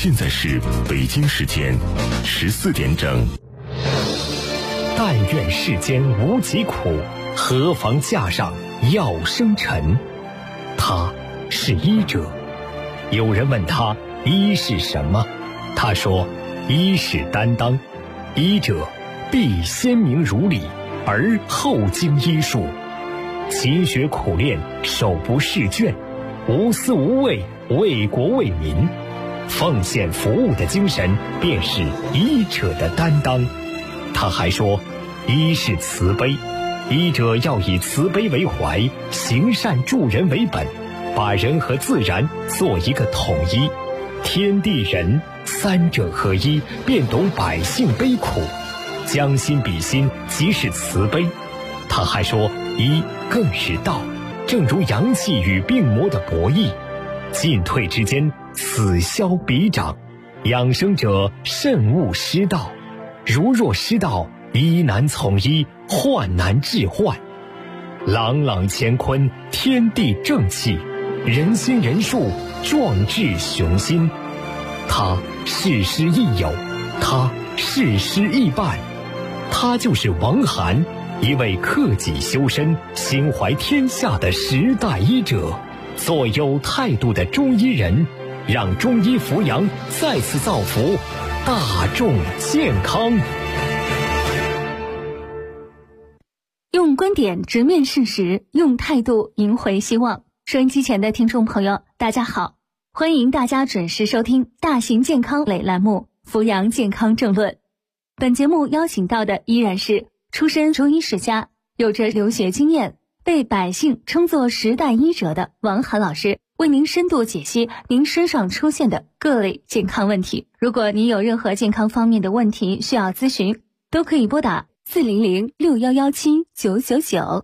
现在是北京时间14点整。 但愿世间无疾苦，何妨架上药生尘。他是医者。有人问他医是什么，他说医是担当，医者必先明如理，而后经医术，勤学苦练，手不释卷，无私无畏，为国为民，奉献服务的精神便是医者的担当。他还说医是慈悲，医者要以慈悲为怀，行善助人为本，把人和自然做一个统一，天地人三者合一，便懂百姓悲苦，将心比心，即是慈悲。他还说医更是道，正如阳气与病魔的博弈，进退之间，此消彼长，养生者慎勿失道，如若失道，医难从医，患难治患。朗朗乾坤，天地正气，人心人术，壮志雄心。他事师亦友，他事师亦伴，他就是王涵，一位克己修身、心怀天下的时代医者，做有态度的中医人，让中医扶阳再次造福大众健康。 用观点直面事实，用态度赢回希望。收音机前的听众朋友，大家好，欢迎大家准时收听大型健康类栏目《扶阳健康政论》。本节目邀请到的依然是出身中医世家，有着留学经验，被百姓称作时代医者的王涵老师，为您深度解析您身上出现的各类健康问题。如果您有任何健康方面的问题需要咨询，都可以拨打400611799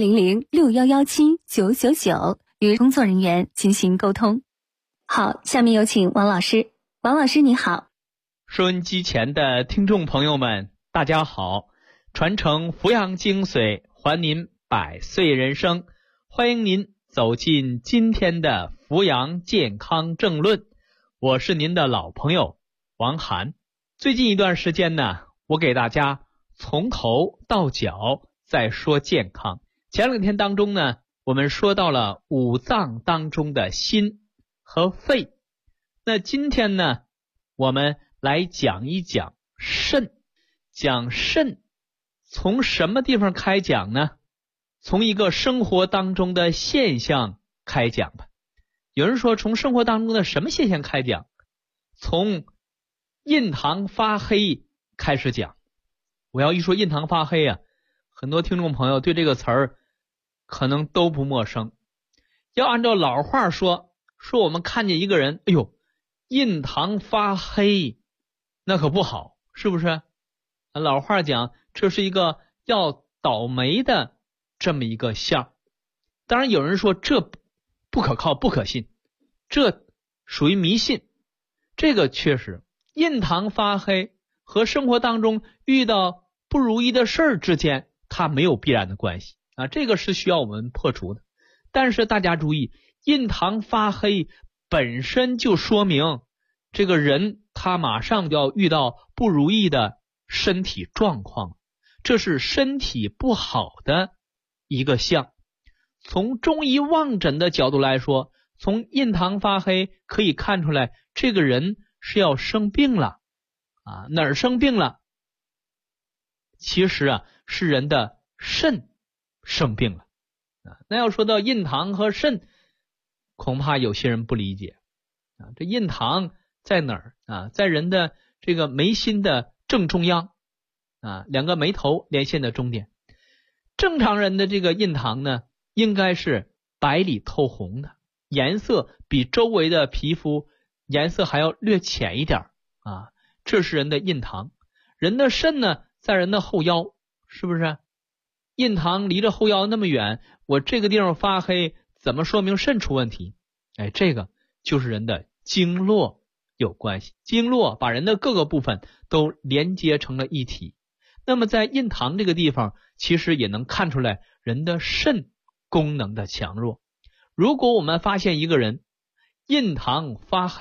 400611799与工作人员进行沟通。好，下面有请王老师。王老师你好。 收音机前的听众朋友们，大家好，传承扶阳精髓，还您百岁人生，欢迎您走进今天的扶阳健康政论，我是您的老朋友王涵。最近一段时间呢，我给大家从头到脚在说健康。前两天当中呢，我们说到了五脏当中的心和肺，那今天呢，我们来讲一讲肾。讲肾从什么地方开讲呢？从一个生活当中的现象开讲吧。有人说从生活当中的什么现象开讲？从印堂发黑开始讲。我要一说印堂发黑啊，很多听众朋友对这个词儿可能都不陌生。要按照老话说我们看见一个人，哎呦，印堂发黑，那可不好，是不是？老话讲，这是一个要倒霉的这么一个象。当然有人说这不可靠不可信，这属于迷信。这个确实，印堂发黑和生活当中遇到不如意的事儿之间，它没有必然的关系啊，这个是需要我们破除的。但是大家注意，印堂发黑本身就说明这个人他马上就要遇到不如意的身体状况，这是身体不好的一个象。从中医望诊的角度来说，从印堂发黑可以看出来这个人是要生病了啊，哪儿生病了？其实啊，是人的肾生病了啊。那要说到印堂和肾，恐怕有些人不理解啊。这印堂在哪儿啊？在人的这个眉心的正中央啊，两个眉头连线的中点。正常人的这个印堂呢，应该是白里透红的，颜色比周围的皮肤颜色还要略浅一点啊，这是人的印堂。人的肾呢，在人的后腰，是不是？印堂离着后腰那么远，我这个地方发黑，怎么说明肾出问题？哎，这个就是人的经络有关系，经络把人的各个部分都连接成了一体。那么在印堂这个地方，其实也能看出来人的肾功能的强弱。如果我们发现一个人印堂发黑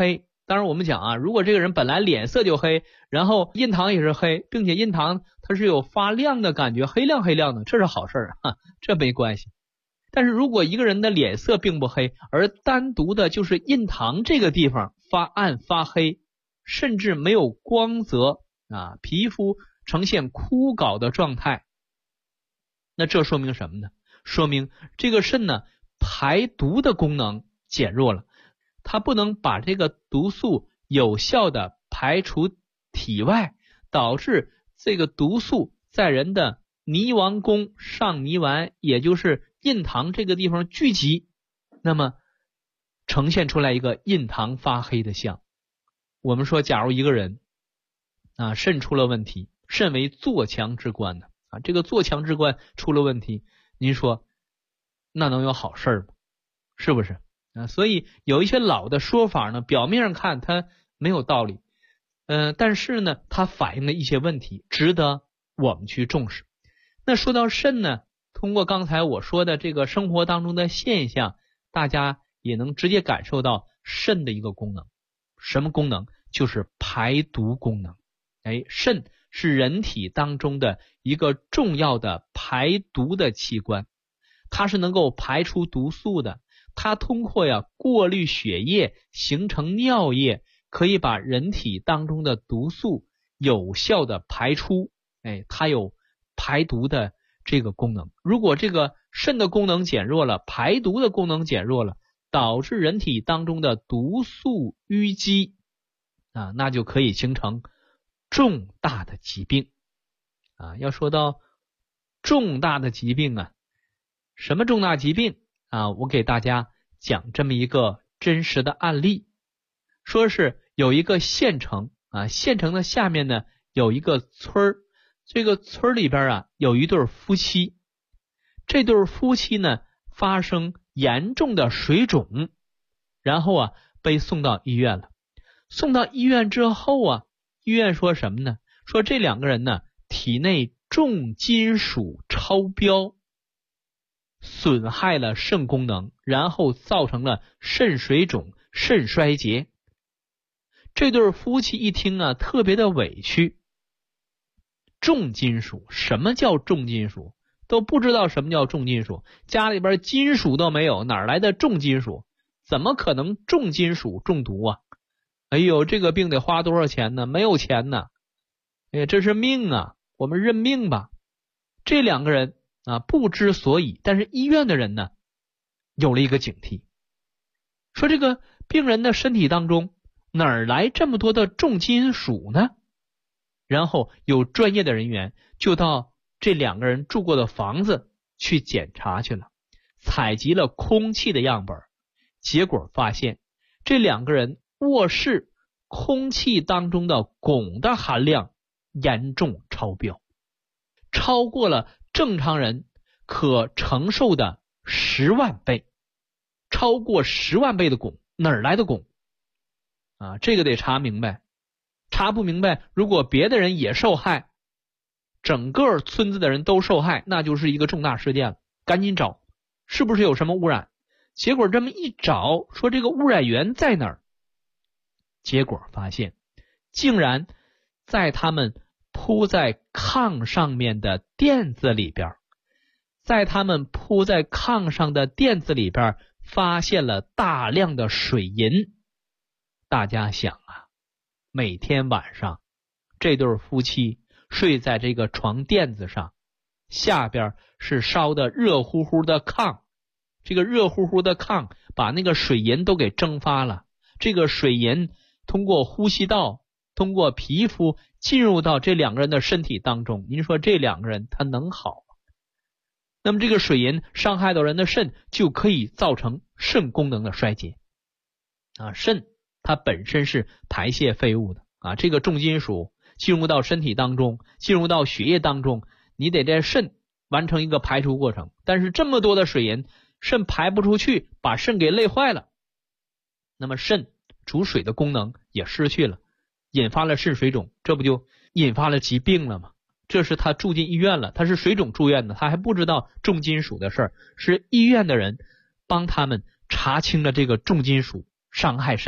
当然我们讲啊，如果这个人本来脸色就黑，然后印堂也是黑，并且印堂它是有发亮的感觉，黑亮黑亮的，这是好事啊，这没关系。但是如果一个人的脸色并不黑，而单独的就是印堂这个地方发暗发黑，甚至没有光泽啊，皮肤呈现枯槁的状态，那这说明什么呢？说明这个肾呢排毒的功能减弱了，它不能把这个毒素有效的排除体外，导致这个毒素在人的泥王宫上泥丸，也就是印堂这个地方聚集，那么呈现出来一个印堂发黑的象。我们说假如一个人啊肾出了问题，肾为坐强之官呢啊，这个坐强之官出了问题，您说那能有好事吗？是不是啊？所以有一些老的说法呢，表面上看它没有道理，但是呢它反映了一些问题，值得我们去重视。那说到肾呢，通过刚才我说的这个生活当中的现象，大家也能直接感受到肾的一个功能。什么功能？就是排毒功能。肾是人体当中的一个重要的排毒的器官，它是能够排出毒素的，它通过过滤血液形成尿液，可以把人体当中的毒素有效的排出，它有排毒的这个功能。如果这个肾的功能减弱了，排毒的功能减弱了，导致人体当中的毒素淤积啊，那就可以形成重大的疾病啊。要说到重大的疾病啊，什么重大疾病啊？我给大家讲这么一个真实的案例，说是有一个县城啊，县城的下面呢有一个村儿，这个村里边啊有一对夫妻，这对夫妻呢发生严重的水肿，然后啊被送到医院了。送到医院之后啊，医院说什么呢？说这两个人呢体内重金属超标，损害了肾功能，然后造成了肾水肿、肾衰竭。这对夫妻一听啊特别的委屈。重金属，什么叫重金属？都不知道什么叫重金属，家里边金属都没有，哪来的重金属？怎么可能重金属中毒啊？哎呦，这个病得花多少钱呢？没有钱呢。这是命啊，我们认命吧。这两个人啊不知所以，但是医院的人呢有了一个警惕，说这个病人的身体当中哪儿来这么多的重金属呢？然后有专业的人员就到这两个人住过的房子去检查去了，采集了空气的样本，结果发现这两个人卧室空气当中的汞的含量严重超标，超过了正常人可承受的10万倍，超过10万倍的汞，哪儿来的汞啊？这个得查明白，查不明白，如果别的人也受害，整个村子的人都受害，那就是一个重大事件了。赶紧找是不是有什么污染。结果这么一找，说这个污染源在哪儿？结果发现竟然在他们铺在炕上面的垫子里边，在他们铺在炕上的垫子里边发现了大量的水银。大家想啊，每天晚上这对夫妻睡在这个床垫子上，下边是烧的热乎乎的炕，这个热乎乎的炕把那个水银都给蒸发了，这个水银通过呼吸道，通过皮肤进入到这两个人的身体当中，您说这两个人他能好吗？那么这个水银伤害到人的肾，就可以造成肾功能的衰竭啊。肾它本身是排泄废物的啊，这个重金属进入到身体当中，进入到血液当中，你得在肾完成一个排除过程，但是这么多的水银，肾排不出去，把肾给累坏了，那么肾主水的功能也失去了，引发了肾水肿，这不就引发了疾病了吗？这是他住进医院了，他是水肿住院的，他还不知道重金属的事儿，是医院的人帮他们查清了这个重金属伤害肾，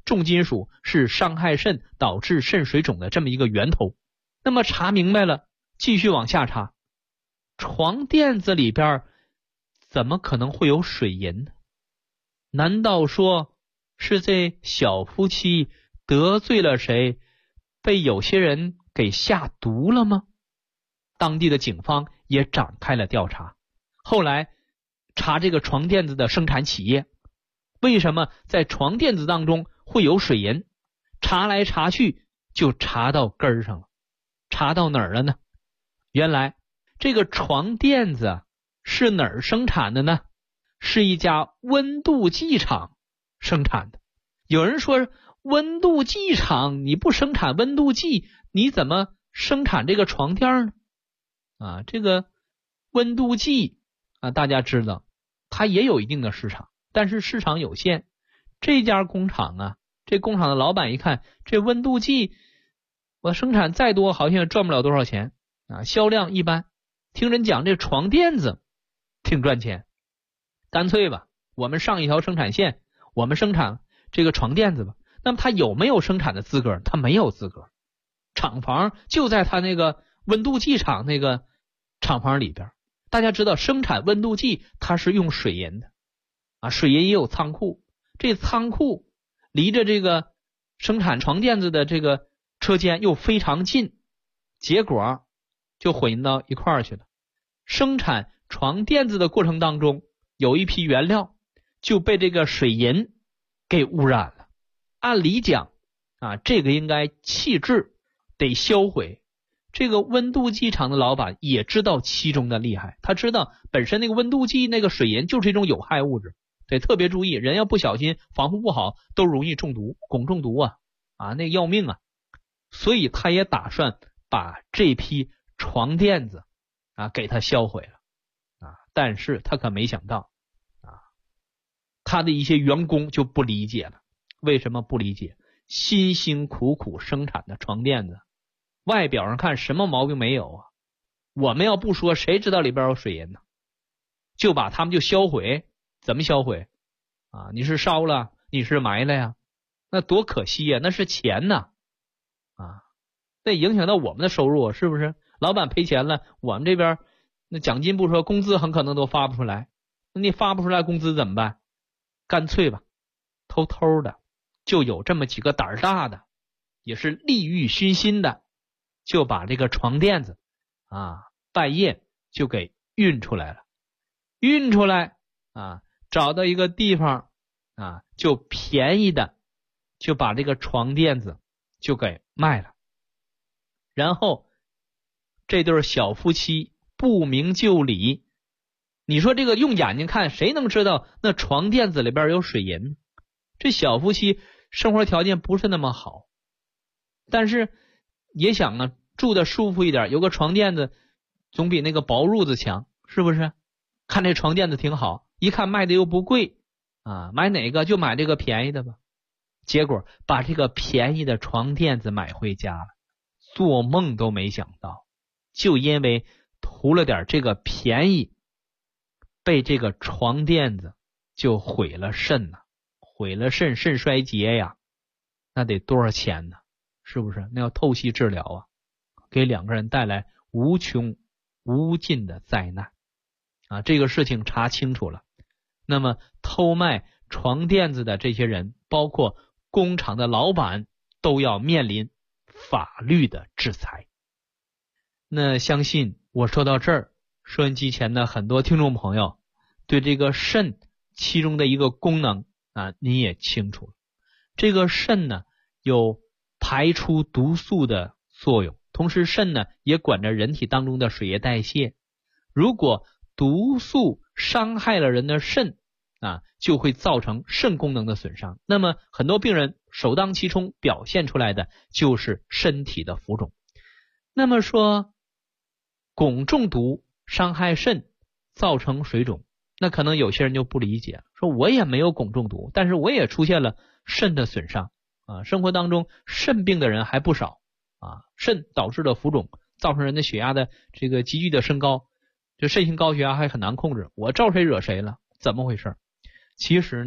重金属是伤害肾导致肾水肿的这么一个源头。那么查明白了，继续往下查，床垫子里边怎么可能会有水银呢？难道说是这小夫妻得罪了谁，被有些人给下毒了吗？当地的警方也展开了调查，后来查这个床垫子的生产企业，为什么在床垫子当中会有水银？查来查去就查到根儿上了。查到哪儿了呢？原来这个床垫子是哪儿生产的呢？是一家温度计厂生产的。有人说温度计厂你不生产温度计，你怎么生产这个床垫呢？这个温度计大家知道它也有一定的市场，但是市场有限。这家工厂这工厂的老板一看，这温度计我生产再多好像也赚不了多少钱销量一般。听人讲这床垫子挺赚钱，干脆吧，我们上一条生产线，我们生产这个床垫子吧。那么他有没有生产的资格？他没有资格。厂房就在他那个温度计厂那个厂房里边。大家知道生产温度计它是用水银的水银也有仓库，这仓库离着这个生产床垫子的这个车间又非常近，结果就混到一块儿去了。生产床垫子的过程当中，有一批原料就被这个水银给污染了。按理讲这个应该弃置，得销毁。这个温度计厂的老板也知道其中的厉害，他知道本身那个温度计那个水银就是一种有害物质，得特别注意，人要不小心防护不好都容易中毒，汞中毒那要命所以他也打算把这批床垫子给他销毁了但是他可没想到他的一些员工就不理解了。为什么不理解？辛辛苦苦生产的床垫子，外表上看什么毛病没有我们要不说谁知道里边有水银呢？就把他们就销毁。怎么销毁你是烧了，你是埋了呀？那多可惜呀，那是钱呐那影响到我们的收入是不是？老板赔钱了，我们这边那奖金不说，工资很可能都发不出来。那你发不出来工资怎么办？干脆吧，偷偷的就有这么几个胆大的，也是利欲熏心的，就把这个床垫子半夜就给运出来了。运出来找到一个地方就便宜的就把这个床垫子就给卖了。然后这对小夫妻不明就里，你说这个用眼睛看谁能知道那床垫子里边有水银？这小夫妻生活条件不是那么好，但是也想住的舒服一点，有个床垫子总比那个薄褥子强，是不是？看这床垫子挺好，一看卖的又不贵买哪个就买这个便宜的吧。结果把这个便宜的床垫子买回家了，做梦都没想到，就因为图了点这个便宜，被这个床垫子就毁了肾毁了肾，肾衰竭呀，那得多少钱呢？是不是？那要透析治疗给两个人带来无穷无尽的灾难这个事情查清楚了，那么偷卖床垫子的这些人，包括工厂的老板，都要面临法律的制裁。那相信我说到这儿，收音机前的很多听众朋友对这个肾其中的一个功能您也清楚了。这个肾呢有排出毒素的作用，同时肾呢也管着人体当中的水液代谢。如果毒素伤害了人的肾就会造成肾功能的损伤。那么很多病人首当其冲表现出来的就是身体的浮肿。那么说汞中毒伤害肾造成水肿，那可能有些人就不理解了，说我也没有汞中毒，但是我也出现了肾的损伤生活当中肾病的人还不少肾导致的浮肿造成人的血压的这个急剧的升高，这肾性高血压还很难控制，我招谁惹谁了？怎么回事？其实呢，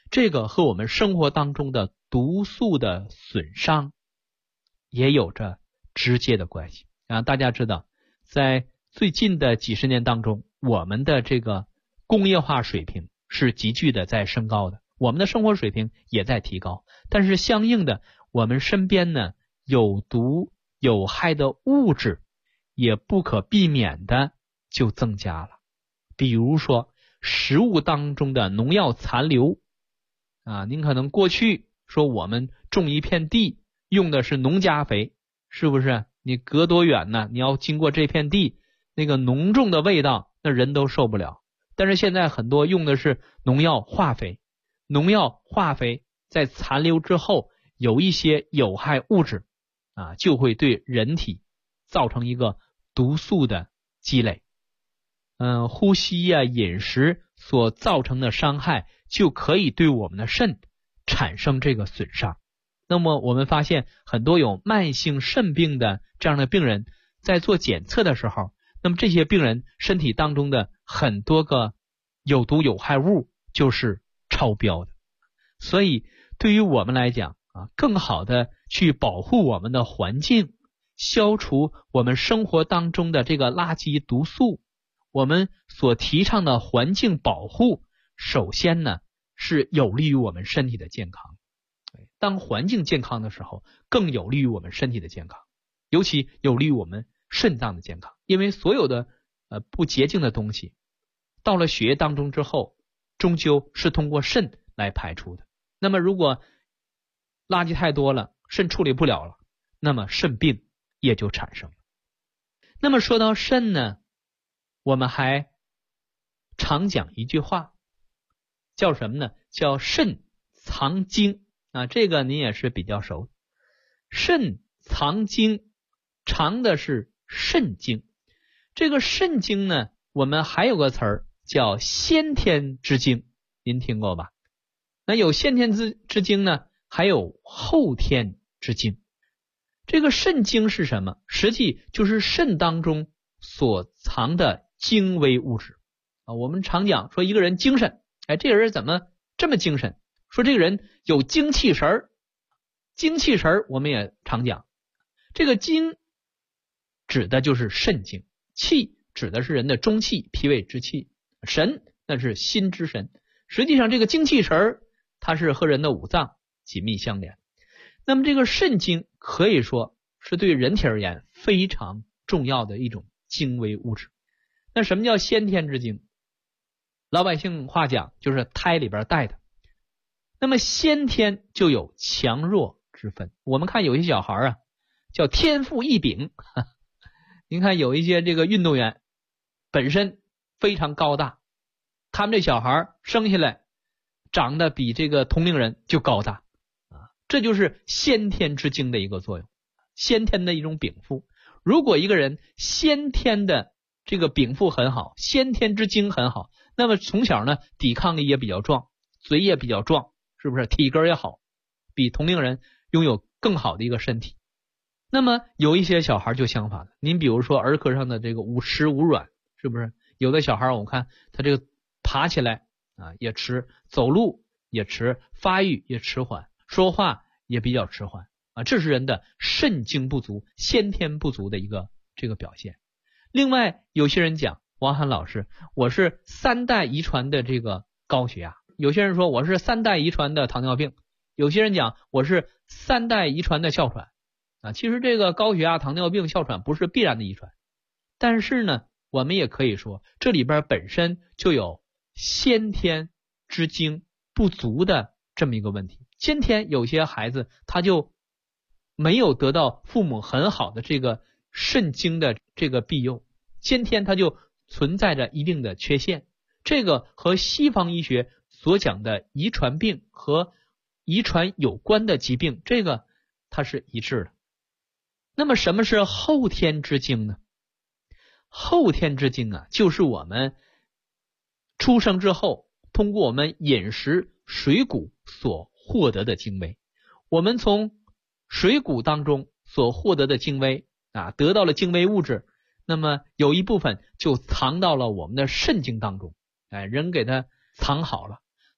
这个和我们生活当中的毒素的损伤也有着直接的关系啊。大家知道，在最近的几十年当中，我们的这个工业化水平是急剧的在升高的，我们的生活水平也在提高，但是相应的，我们身边呢有毒有害的物质也不可避免的就增加了。比如说食物当中的农药残留啊，您可能过去说我们种一片地用的是农家肥，是不是？你隔多远呢？你要经过这片地，那个浓重的味道，那人都受不了。但是现在很多用的是农药化肥，农药化肥在残留之后，有一些有害物质啊，就会对人体造成一个毒素的积累。呼吸啊、饮食所造成的伤害，就可以对我们的肾产生这个损伤。那么我们发现很多有慢性肾病的这样的病人，在做检测的时候，那么这些病人身体当中的很多个有毒有害物就是超标的。所以对于我们来讲啊，更好的去保护我们的环境，消除我们生活当中的这个垃圾毒素，我们所提倡的环境保护，首先呢是有利于我们身体的健康。当环境健康的时候，更有利于我们身体的健康，尤其有利于我们肾脏的健康。因为所有的不洁净的东西到了血液当中之后，终究是通过肾来排出的。那么如果垃圾太多了，肾处理不了了，那么肾病也就产生了。那么说到肾呢，我们还常讲一句话，叫什么呢？叫肾藏精啊，这个您也是比较熟。肾藏精，藏的是肾精。这个肾精呢，我们还有个词儿叫先天之精，您听过吧？那有先天之精呢，还有后天之精。这个肾精是什么？实际就是肾当中所藏的精微物质啊。我们常讲说一个人精神，这个人怎么这么精神？说这个人有精气神儿，精气神儿我们也常讲，这个精指的就是肾精，气指的是人的中气、脾胃之气，神那是心之神。实际上这个精气神儿它是和人的五脏紧密相连。那么这个肾精可以说是对人体而言非常重要的一种精微物质。那什么叫先天之精？老百姓话讲就是胎里边带的。那么先天就有强弱之分。我们看有些小孩啊，叫天赋异禀。您看有一些这个运动员本身非常高大，他们这小孩生下来长得比这个同龄人就高大啊，这就是先天之精的一个作用，先天的一种禀赋。如果一个人先天的这个禀赋很好，先天之精很好，那么从小呢抵抗力也比较壮，嘴也比较壮，是不是体格也好，比同龄人拥有更好的一个身体。那么有一些小孩就相反了，您比如说儿科上的这个五迟五软，是不是有的小孩我看他这个爬起来啊也迟，走路也迟，发育也迟缓，说话也比较迟缓啊，这是人的肾精不足、先天不足的一个这个表现。另外有些人讲，王涵老师，我是3代遗传的这个高血压，有些人说我是3代遗传的糖尿病，有些人讲我是3代遗传的哮喘啊。其实这个高血压、糖尿病、哮喘不是必然的遗传，但是呢我们也可以说这里边本身就有先天之精不足的这么一个问题。先天有些孩子他就没有得到父母很好的这个肾精的这个庇佑，先天他就存在着一定的缺陷。这个和西方医学所讲的遗传病和遗传有关的疾病，这个它是一致的。那么什么是后天之精呢？后天之精啊，就是我们出生之后通过我们饮食水谷所获得的精微。我们从水谷当中所获得的精微啊，得到了精微物质，那么有一部分就藏到了我们的肾精当中，人给它藏好了。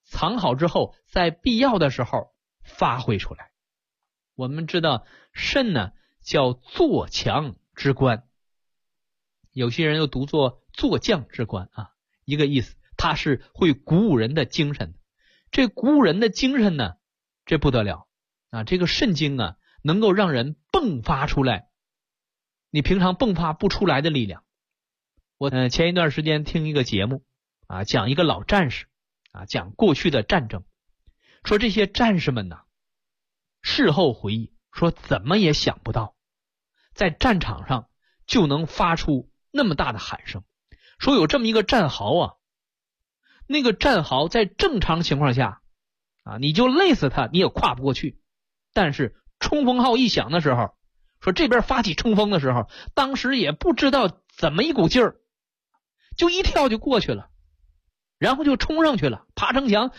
藏好之后，在必要的时候发挥出来。我们知道肾呢叫做强之官，有些人又读作做将之官啊，一个意思，它是会鼓舞人的精神。这鼓舞人的精神呢，这不得了啊！这个肾精啊，能够让人迸发出来你平常迸发不出来的力量。我前一段时间听一个节目啊，讲一个老战士啊，讲过去的战争，说这些战士们呢，事后回忆说怎么也想不到，在战场上就能发出那么大的喊声。说有这么一个战壕啊，那个战壕在正常情况下啊，你就累死他你也跨不过去，但是冲锋号一响的时候，说这边发起冲锋的时候，当时也不知道怎么一股劲儿，就一跳就过去了，然后就冲上去了，爬城墙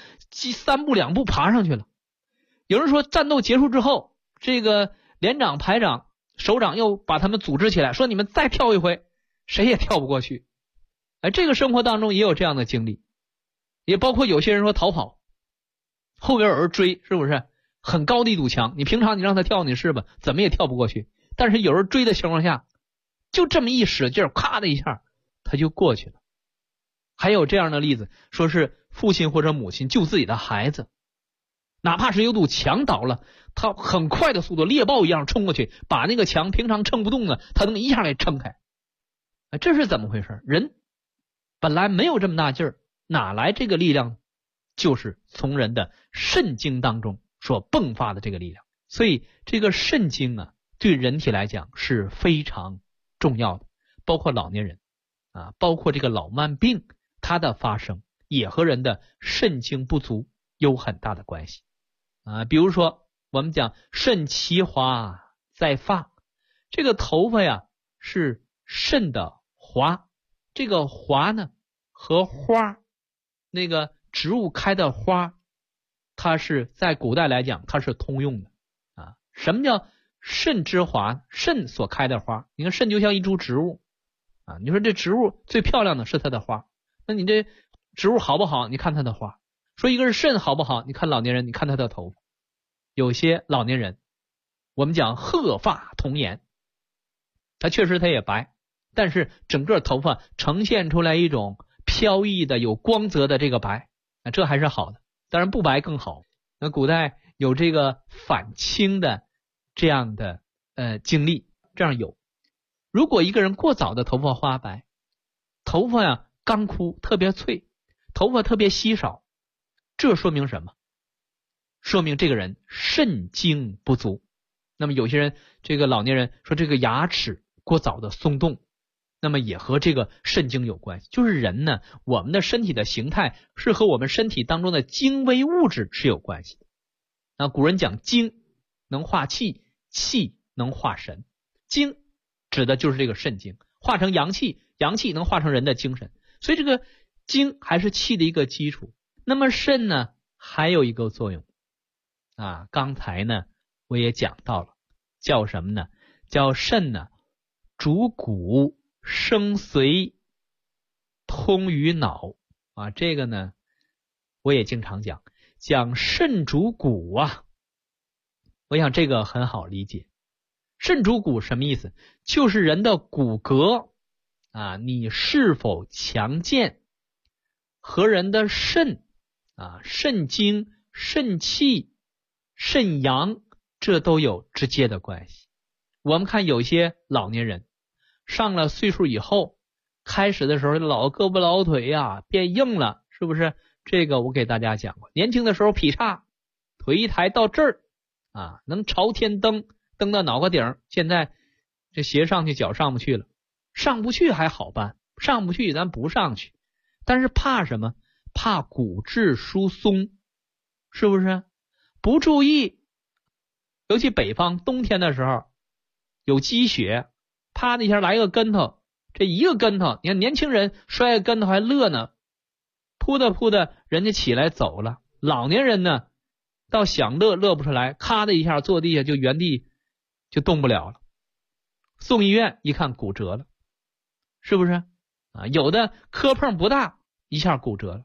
3步2步爬上去了。有人说战斗结束之后，这个连长排长首长又把他们组织起来，说你们再跳一回，谁也跳不过去。这个生活当中也有这样的经历，也包括有些人说逃跑，后边有人追，是不是很高的一堵墙，你平常你让他跳你是吧，怎么也跳不过去，但是有人追的情况下，就这么一使劲，咔的一下他就过去了。还有这样的例子，说是父亲或者母亲救自己的孩子，哪怕是有堵墙倒了，他很快的速度猎豹一样冲过去，把那个墙平常撑不动的他能一下给撑开。这是怎么回事？人本来没有这么大劲儿，哪来这个力量呢？就是从人的肾精当中所迸发的这个力量。所以这个肾精啊，对人体来讲是非常重要的，包括老年人啊，包括这个老慢病，它的发生也和人的肾精不足有很大的关系啊。比如说我们讲肾其华在发，这个头发呀是肾的华，这个华呢和花，那个植物开的花，它是在古代来讲它是通用的啊。什么叫肾之华？肾所开的花，你看肾就像一株植物啊，你说这植物最漂亮的是它的花，那你这植物好不好？你看它的花。说一个是肾好不好？你看老年人，你看他的头发。有些老年人我们讲鹤发童颜，他确实他也白，但是整个头发呈现出来一种飘逸的有光泽的这个白，这还是好的，当然不白更好。那古代有这个反清的这样的经历，这样有。如果一个人过早的头发花白，头发呀干枯特别脆，头发特别稀少，这说明什么？说明这个人肾精不足。那么有些人这个老年人说这个牙齿过早的松动，那么也和这个肾精有关系。就是人呢，我们的身体的形态是和我们身体当中的精微物质是有关系的。那古人讲精能化气，气能化神，精指的就是这个肾精，化成阳气，阳气能化成人的精神，所以这个精还是气的一个基础。那么肾呢还有一个作用啊，刚才呢我也讲到了，叫什么呢？叫肾呢主骨生髓，通于脑啊。这个呢我也经常讲肾主骨啊，我想这个很好理解。肾主骨什么意思？就是人的骨骼啊，你是否强健和人的肾啊、肾精、肾气、肾阳这都有直接的关系。我们看有些老年人上了岁数以后，开始的时候老胳膊老腿呀变硬了，是不是？这个我给大家讲过，年轻的时候劈叉，腿一抬到这儿啊，能朝天蹬到脑壳顶，现在这鞋上去脚上不去了，上不去还好办，上不去咱不上去，但是怕什么？怕骨质疏松，是不是？不注意，尤其北方冬天的时候有积雪，啪的一下来个跟头，这一个跟头，你看年轻人摔个跟头还乐呢，扑的人家起来走了。老年人呢到想乐不出来，咔的一下坐地下就原地就动不了了，送医院一看骨折了，是不是啊？有的磕碰不大一下骨折了，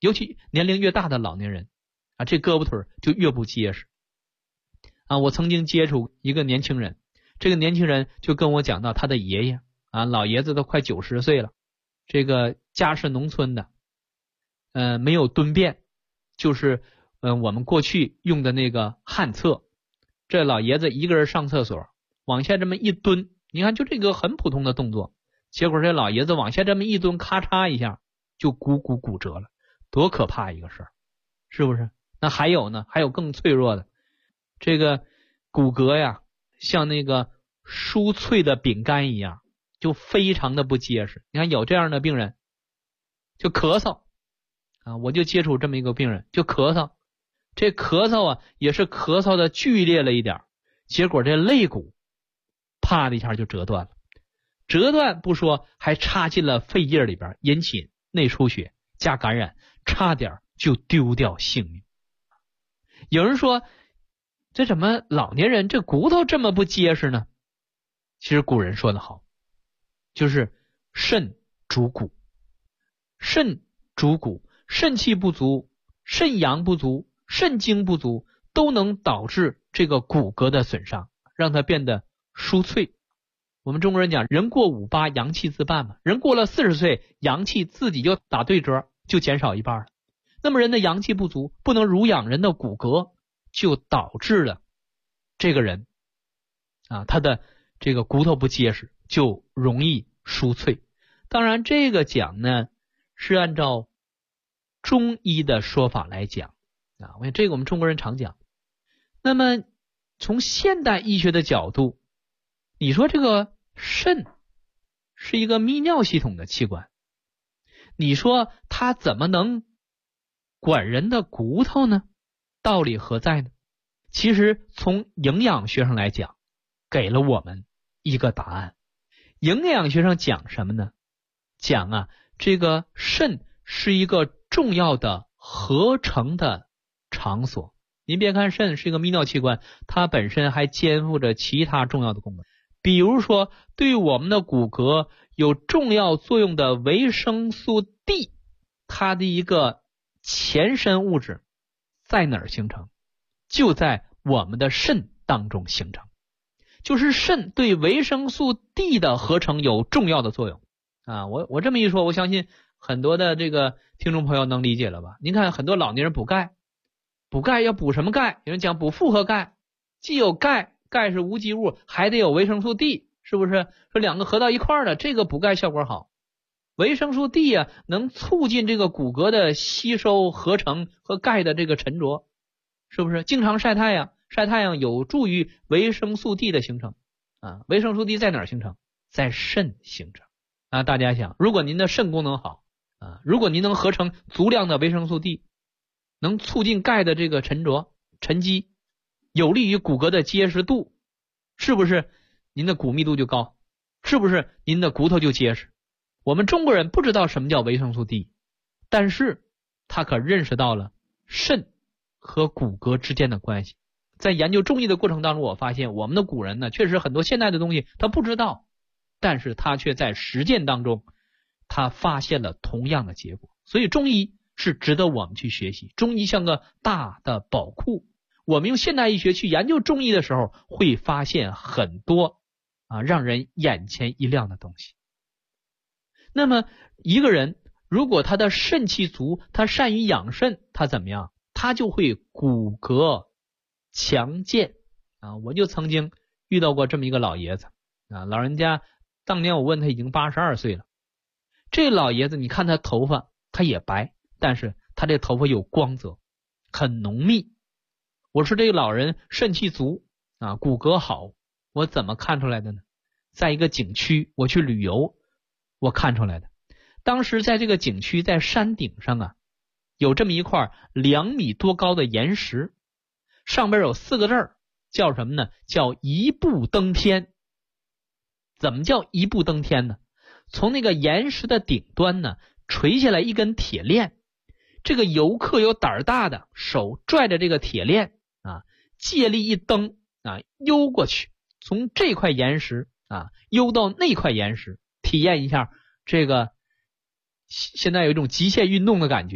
尤其年龄越大的老年人啊，这胳膊腿就越不结实啊。我曾经接触一个年轻人，这个年轻人就跟我讲到他的爷爷啊，老爷子都快90岁了，这个家是农村的，没有蹲便，就是我们过去用的那个旱厕。这老爷子一个人上厕所，往下这么一蹲，你看就这个很普通的动作，结果这老爷子往下这么一蹲，咔嚓一下就骨折了，多可怕一个事儿，是不是？那还有呢，还有更脆弱的，这个骨骼呀，像那个酥脆的饼干一样，就非常的不结实。你看有这样的病人，就咳嗽啊，我就接触这么一个病人，就咳嗽，这咳嗽啊也是咳嗽的剧烈了一点，结果这肋骨啪的一下就折断了，折断不说，还插进了肺叶里边，引起内出血加感染，差点就丢掉性命。有人说这怎么老年人这骨头这么不结实呢？其实古人说得好，就是肾主骨，肾主骨，肾气不足，肾阳不足，肾精不足，都能导致这个骨骼的损伤，让它变得酥脆。我们中国人讲人过58阳气自半嘛，人过了40岁阳气自己就打对折，就减少一半了。那么人的阳气不足，不能濡养人的骨骼，就导致了这个人啊，他的这个骨头不结实，就容易酥脆。当然这个讲呢是按照中医的说法来讲啊，这个我们中国人常讲。那么从现代医学的角度，你说这个肾是一个泌尿系统的器官，你说它怎么能管人的骨头呢？道理何在呢？其实从营养学上来讲，给了我们一个答案。营养学上讲什么呢？讲啊，这个肾是一个重要的合成的场所。您别看肾是一个泌尿器官，它本身还肩负着其他重要的功能，比如说对我们的骨骼有重要作用的维生素 D， 它的一个前身物质在哪儿形成？就在我们的肾当中形成，就是肾对维生素 D 的合成有重要的作用啊。我这么一说，我相信很多的这个听众朋友能理解了吧？您看很多老年人补钙，补钙要补什么钙？有人讲补复合钙，既有钙，钙是无机物，还得有维生素 D， 是不是？说两个合到一块儿的，这个补钙效果好。维生素 D 啊，能促进这个骨骼的吸收、合成和钙的这个沉着，是不是？经常晒太阳，晒太阳有助于维生素 D 的形成啊。维生素 D 在哪儿形成？在肾形成啊。大家想，如果您的肾功能好啊，如果您能合成足量的维生素 D， 能促进钙的这个沉着、沉积，有利于骨骼的结实度，是不是您的骨密度就高？是不是您的骨头就结实？我们中国人不知道什么叫维生素 D， 但是他可认识到了肾和骨骼之间的关系。在研究中医的过程当中，我发现我们的古人呢，确实很多现代的东西他不知道，但是他却在实践当中他发现了同样的结果。所以中医是值得我们去学习，中医像个大的宝库，我们用现代医学去研究中医的时候，会发现很多让人眼前一亮的东西。那么一个人如果他的肾气足，他善于养肾，他怎么样？他就会骨骼强健啊。我就曾经遇到过这么一个老爷子啊，老人家当年我问他已经82岁了，这老爷子你看他头发他也白，但是他这头发有光泽，很浓密。我说这个老人肾气足啊，骨骼好，我怎么看出来的呢？在一个景区我去旅游，我看出来的。当时在这个景区，在山顶上啊，有这么一块2米多高的岩石，上边有4个字儿，叫什么呢？叫一步登天。怎么叫一步登天呢？从那个岩石的顶端呢，垂下来一根铁链，这个游客有胆儿大的，手拽着这个铁链啊，借力一蹬啊，悠过去，从这块岩石啊悠到那块岩石，体验一下这个现在有一种极限运动的感觉，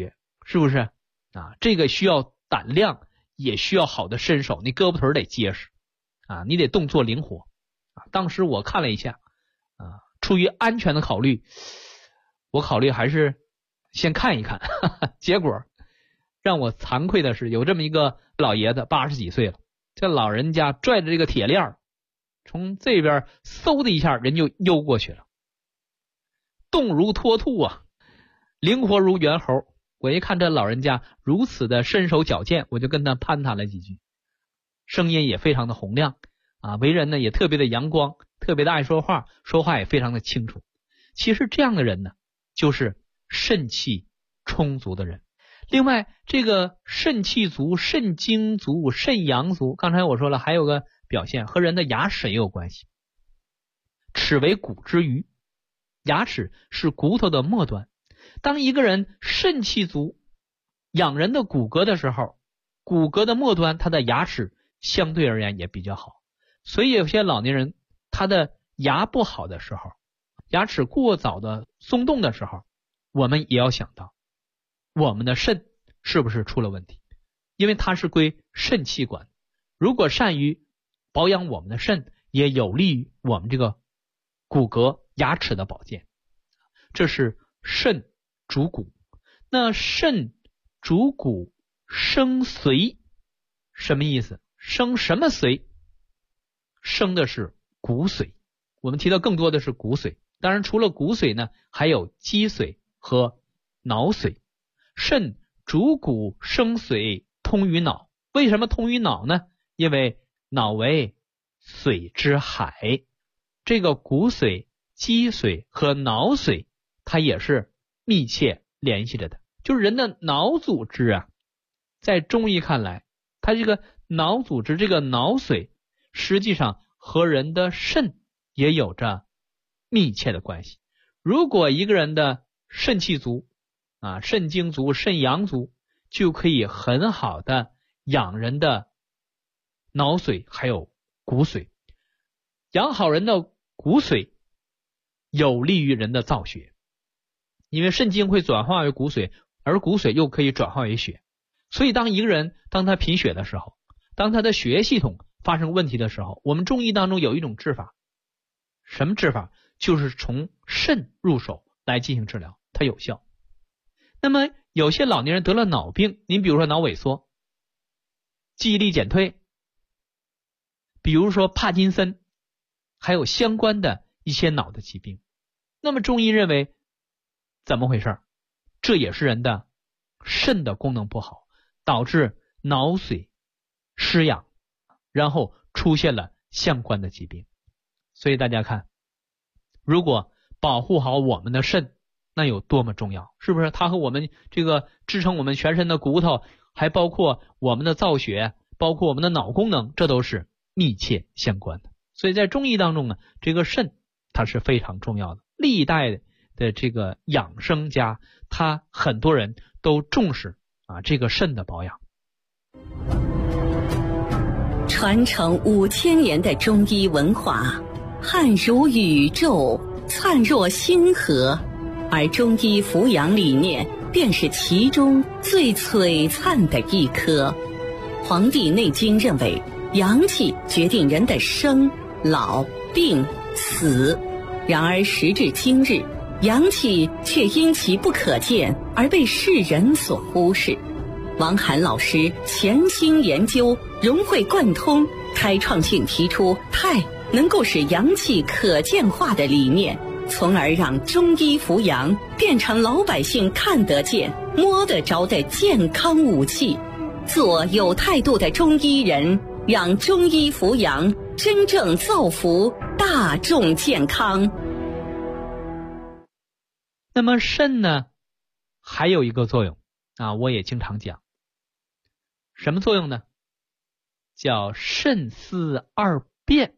是不是啊？这个需要胆量，也需要好的身手，你胳膊腿得结实啊，你得动作灵活啊。当时我看了一下啊，出于安全的考虑，我考虑还是先看一看，结果让我惭愧的是，有这么一个老爷子80几岁了，这老人家拽着这个铁链，从这边嗖的一下人就悠过去了，动如脱兔啊，灵活如猿猴。我一看这老人家如此的身手矫健，我就跟他攀谈了几句，声音也非常的洪亮啊，为人呢也特别的阳光，特别的爱说话，说话也非常的清楚。其实这样的人呢，就是肾气充足的人。另外，这个肾气足、肾精足、肾阳足，刚才我说了，还有个表现和人的牙齿也有关系。齿为骨之余，牙齿是骨头的末端。当一个人肾气足，养人的骨骼的时候，骨骼的末端他的牙齿相对而言也比较好。所以有些老年人他的牙不好的时候，牙齿过早的松动的时候，我们也要想到我们的肾是不是出了问题，因为它是归肾气管。如果善于保养我们的肾，也有利于我们这个骨骼牙齿的保健。这是肾主骨。那肾主骨生髓，什么意思？生什么髓？生的是骨髓。我们提到更多的是骨髓，当然除了骨髓呢，还有肌髓和脑髓。肾主骨生髓，通于脑。为什么通于脑呢？因为脑为髓之海，这个骨髓、肌髓和脑髓它也是密切联系着的。就是人的脑组织啊，在中医看来，它这个脑组织，这个脑髓实际上和人的肾也有着密切的关系。如果一个人的肾气足啊，肾精足、肾阳足，就可以很好的养人的脑髓还有骨髓。养好人的骨髓，有利于人的造血，因为肾精会转化为骨髓，而骨髓又可以转化为血。所以当一个人当他贫血的时候，当他的血液系统发生问题的时候，我们中医当中有一种治法。什么治法？就是从肾入手来进行治疗，它有效。那么有些老年人得了脑病，您比如说脑萎缩、记忆力减退，比如说帕金森，还有相关的一些脑的疾病。那么中医认为怎么回事？这也是人的肾的功能不好，导致脑髓失养，然后出现了相关的疾病。所以大家看，如果保护好我们的肾，那有多么重要，是不是？它和我们这个支撑我们全身的骨头，还包括我们的造血，包括我们的脑功能，这都是密切相关的。所以在中医当中呢，这个肾它是非常重要的。历代的这个养生家，他很多人都重视这个肾的保养。 传承5000年的中医文化，汉如宇宙，灿若星河，而中医扶阳理念便是其中最璀璨的一颗。《黄帝内经》认为，阳气决定人的生、老、病、死。然而时至今日，阳气却因其不可见而被世人所忽视。王涵老师潜心研究，融会贯通，开创性提出太能够使阳气可见化的理念，从而让中医扶阳变成老百姓看得见、摸得着的健康武器。做有态度的中医人，让中医扶阳真正造福大众健康。 那么肾呢，还有一个作用我也经常讲。什么作用呢？叫肾思二便。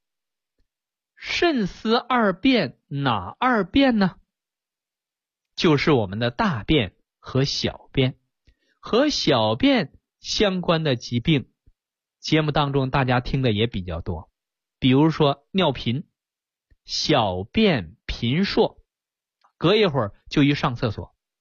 肾思二便，哪二便呢？就是我们的大便和小便。和小便相关的疾病，节目当中大家听的也比较多，比如说尿频、小便频数，隔一会儿就一上厕所。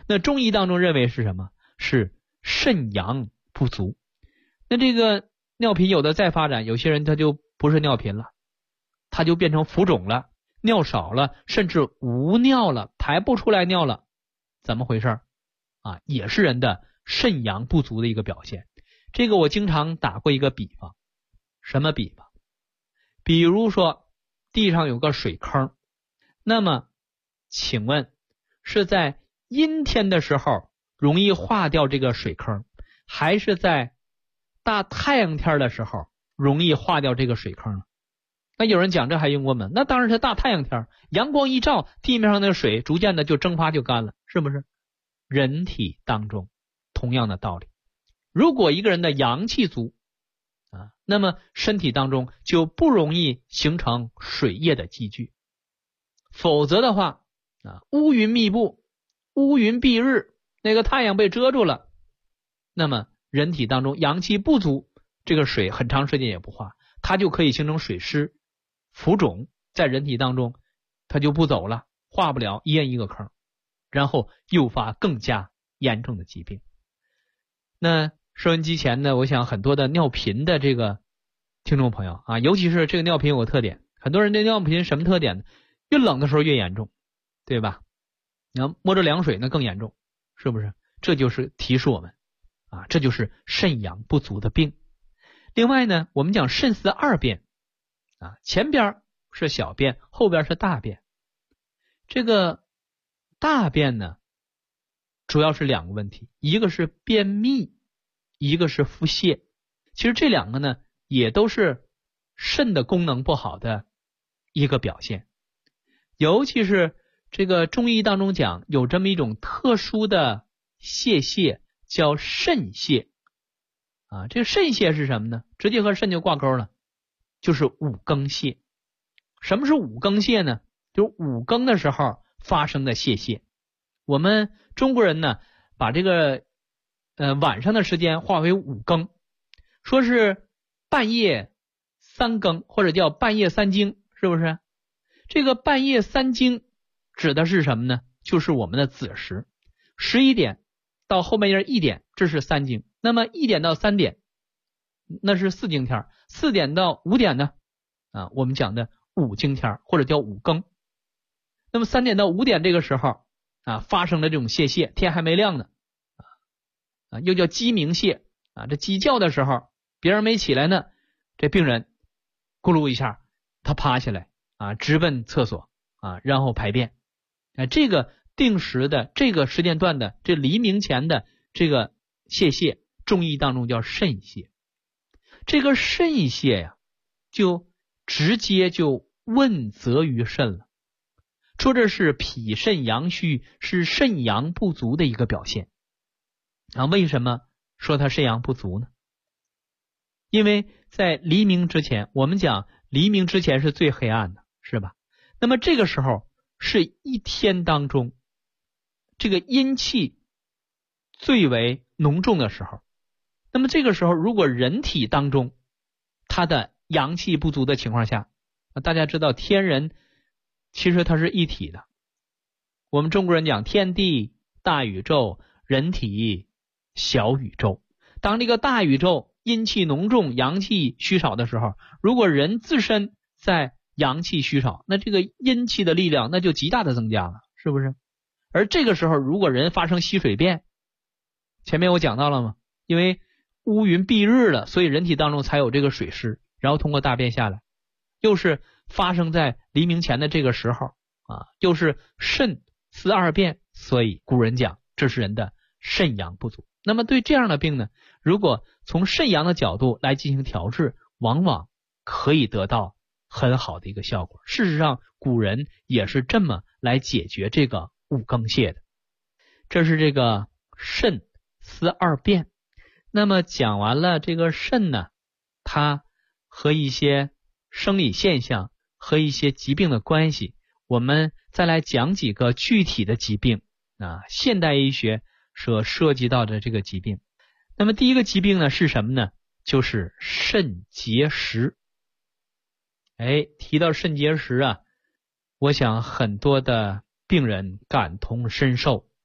那中医当中认为是什么？是肾阳不足。那这个尿频有的再发展，有些人他就不是尿频了，他就变成浮肿了，尿少了，甚至无尿了，排不出来尿了。怎么回事啊？也是人的肾阳不足的一个表现。这个我经常打过一个比方。什么比方？比如说地上有个水坑，那么请问是在阴天的时候容易化掉这个水坑，还是在大太阳天的时候容易化掉这个水坑呢？那有人讲这还用过吗？那当然是大太阳天，阳光一照，地面上的水逐渐的就蒸发就干了，是不是？人体当中同样的道理，如果一个人的阳气足那么身体当中就不容易形成水液的积聚，否则的话乌云密布，乌云蔽日，那个太阳被遮住了，那么人体当中阳气不足，这个水很长时间也不化，它就可以形成水湿浮肿，在人体当中它就不走了，化不了，一人一个坑，然后诱发更加严重的疾病。那收音机前呢，我想很多的尿频的这个听众朋友尤其是这个尿频有个特点，很多人对尿频什么特点呢？越冷的时候越严重，对吧？你要摸着凉水那更严重，是不是？这就是提示我们这就是肾阳不足的病。另外呢，我们讲肾司二便前边是小便，后边是大便。这个大便呢主要是两个问题，一个是便秘，一个是腹泻。其实这两个呢也都是肾的功能不好的一个表现。尤其是这个中医当中讲有这么一种特殊的泄叫肾泄这个肾泄是什么呢？直接和肾就挂钩了，就是五更泄。什么是五更泄呢？就是五更的时候发生的泄。我们中国人呢把这个晚上的时间划为五更，说是半夜三更或者叫半夜三更，是不是？这个半夜三更指的是什么呢？就是我们的子时，11点到后半夜1点，这是三更。那么1点到3点那是4更天，4点到5点呢我们讲的5更天或者叫五更。那么3点到5点这个时候发生了这种泄，天还没亮呢又叫鸡鸣泄这鸡叫的时候别人没起来呢，这病人咕噜一下他趴下来直奔厕所然后排便这个定时的这个时间段的这黎明前的这个泄，中医当中叫肾泄。这个肾泄就直接就问责于肾了，说这是脾肾阳虚，是肾阳不足的一个表现为什么说它肾阳不足呢？因为在黎明之前，我们讲黎明之前是最黑暗的，是吧？那么这个时候是一天当中这个阴气最为浓重的时候。那么这个时候如果人体当中它的阳气不足的情况下，大家知道天人其实它是一体的，我们中国人讲天地大宇宙，人体小宇宙。当这个大宇宙阴气浓重，阳气虚少的时候，如果人自身在阳气虚少，那这个阴气的力量那就极大的增加了，是不是？而这个时候如果人发生稀水便，前面我讲到了吗？因为乌云蔽日了，所以人体当中才有这个水湿，然后通过大便下来，又是发生在黎明前的这个时候又是肾司二便，所以古人讲这是人的肾阳不足。那么对这样的病呢，如果从肾阳的角度来进行调治，往往可以得到很好的一个效果。事实上古人也是这么来解决这个五更泄的。这是这个肾司二便。那么讲完了这个肾呢，它和一些生理现象和一些疾病的关系，我们再来讲几个具体的疾病现代医学所涉及到的这个疾病。那么第一个疾病呢是什么呢？就是肾结石。提到肾结石我想很多的病人感同身受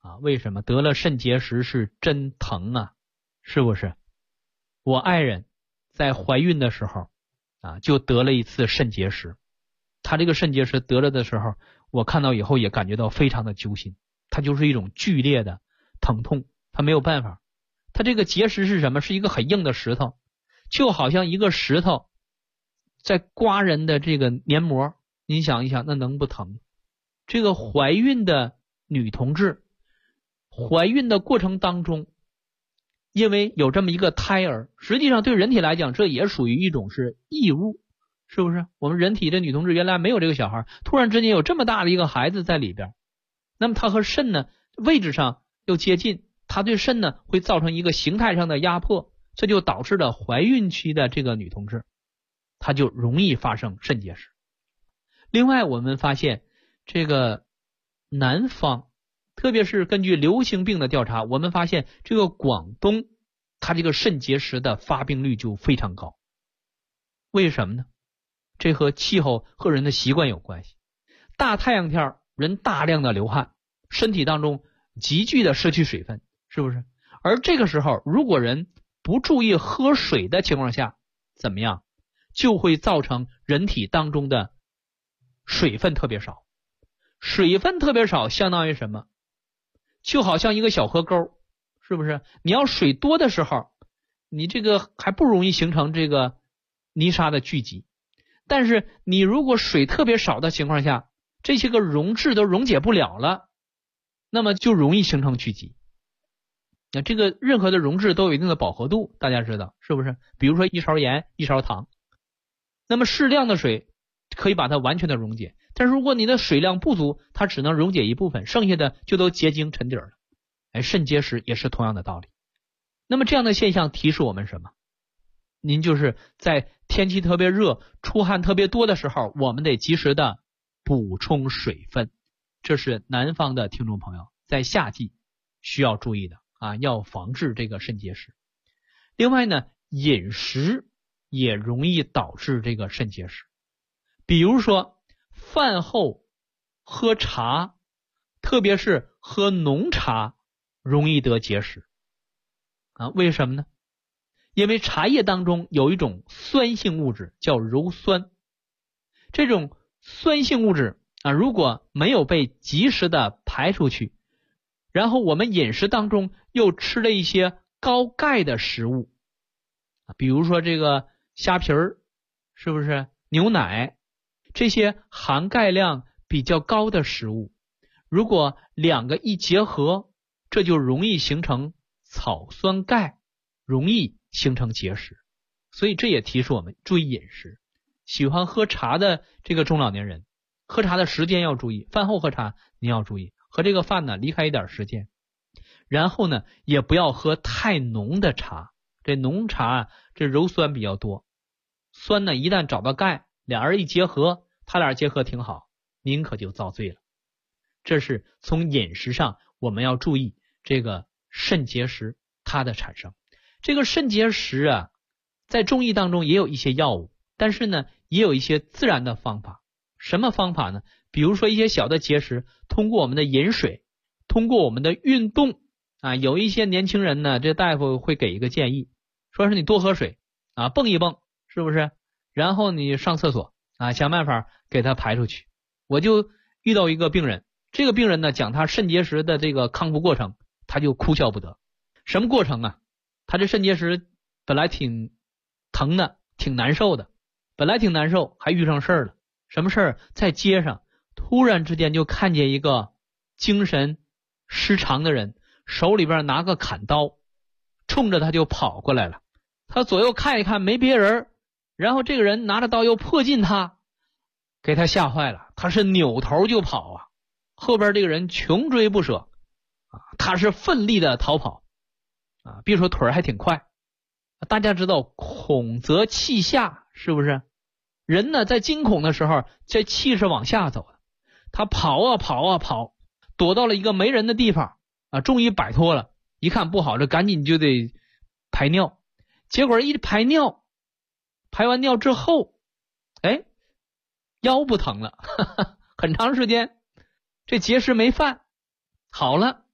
啊，为什么？得了肾结石是真疼啊，是不是？我爱人在怀孕的时候啊，就得了一次肾结石。她这个肾结石得了的时候，我看到以后也感觉到非常的揪心，它就是一种剧烈的疼痛，她没有办法。她这个结石是什么？是一个很硬的石头，就好像一个石头在刮人的这个黏膜，您想一想，那能不疼？这个怀孕的女同志，怀孕的过程当中，因为有这么一个胎儿，实际上对人体来讲，这也属于一种是异物，是不是？我们人体这女同志原来没有这个小孩，突然之间有这么大的一个孩子在里边，那么它和肾呢位置上又接近，它对肾呢会造成一个形态上的压迫，这就导致了怀孕期的这个女同志，她就容易发生肾结石。另外我们发现这个南方，特别是根据流行病的调查，我们发现这个广东它这个肾结石的发病率就非常高。为什么呢？这和气候和人的习惯有关系。大太阳天人大量的流汗，身体当中急剧的失去水分，是不是？而这个时候如果人不注意喝水的情况下，怎么样？就会造成人体当中的水分特别少。水分特别少相当于什么？就好像一个小河沟，是不是？你要水多的时候，你这个还不容易形成这个泥沙的聚集，但是你如果水特别少的情况下，这些个溶质都溶解不了了，那么就容易形成聚集。那这个任何的溶质都有一定的饱和度，大家知道是不是？比如说一勺盐一勺糖，那么适量的水可以把它完全的溶解，但是如果你的水量不足，它只能溶解一部分，剩下的就都结晶沉底了。肾结石也是同样的道理。那么这样的现象提示我们什么？您就是在天气特别热出汗特别多的时候，我们得及时的补充水分，这是南方的听众朋友在夏季需要注意的啊，要防治这个肾结石。另外呢，饮食也容易导致这个肾结石。比如说饭后喝茶，特别是喝浓茶，容易得结石啊。为什么呢？因为茶叶当中有一种酸性物质叫鞣酸，这种酸性物质啊，如果没有被及时的排出去，然后我们饮食当中又吃了一些高钙的食物，比如说这个虾皮儿，是不是？牛奶，这些含钙量比较高的食物，如果两个一结合，这就容易形成草酸钙，容易形成结石。所以这也提示我们注意饮食。喜欢喝茶的这个中老年人，喝茶的时间要注意，饭后喝茶您要注意，和这个饭呢离开一点时间。然后呢，也不要喝太浓的茶，这浓茶这鞣酸比较多，酸呢一旦找到钙，俩人一结合，他俩结合挺好，您可就遭罪了。这是从饮食上我们要注意这个肾结石它的产生。这个肾结石啊，在中医当中也有一些药物，但是呢也有一些自然的方法。什么方法呢？比如说一些小的结石，通过我们的饮水，通过我们的运动啊，有一些年轻人呢，这大夫会给一个建议，说是你多喝水啊，蹦一蹦，是不是？然后你上厕所啊，想办法给它排出去。我就遇到一个病人，这个病人呢讲他肾结石的这个康复过程，他就哭笑不得。什么过程啊？他这肾结石本来挺疼的，挺难受的，本来挺难受，还遇上事儿了。什么事儿？在街上突然之间就看见一个精神失常的人，手里边拿个砍刀，冲着他就跑过来了。他左右看一看没别人，然后这个人拿着刀又迫近他，给他吓坏了，他是扭头就跑啊，后边这个人穷追不舍啊，他是奋力的逃跑啊，别说腿还挺快。大家知道恐则气下，是不是？人呢在惊恐的时候，这气是往下走的。他跑啊跑啊跑，躲到了一个没人的地方啊，终于摆脱了。一看不好，这赶紧就得排尿。结果一排尿，排完尿之后，哎，腰不疼了，很长时间这结石没犯好了。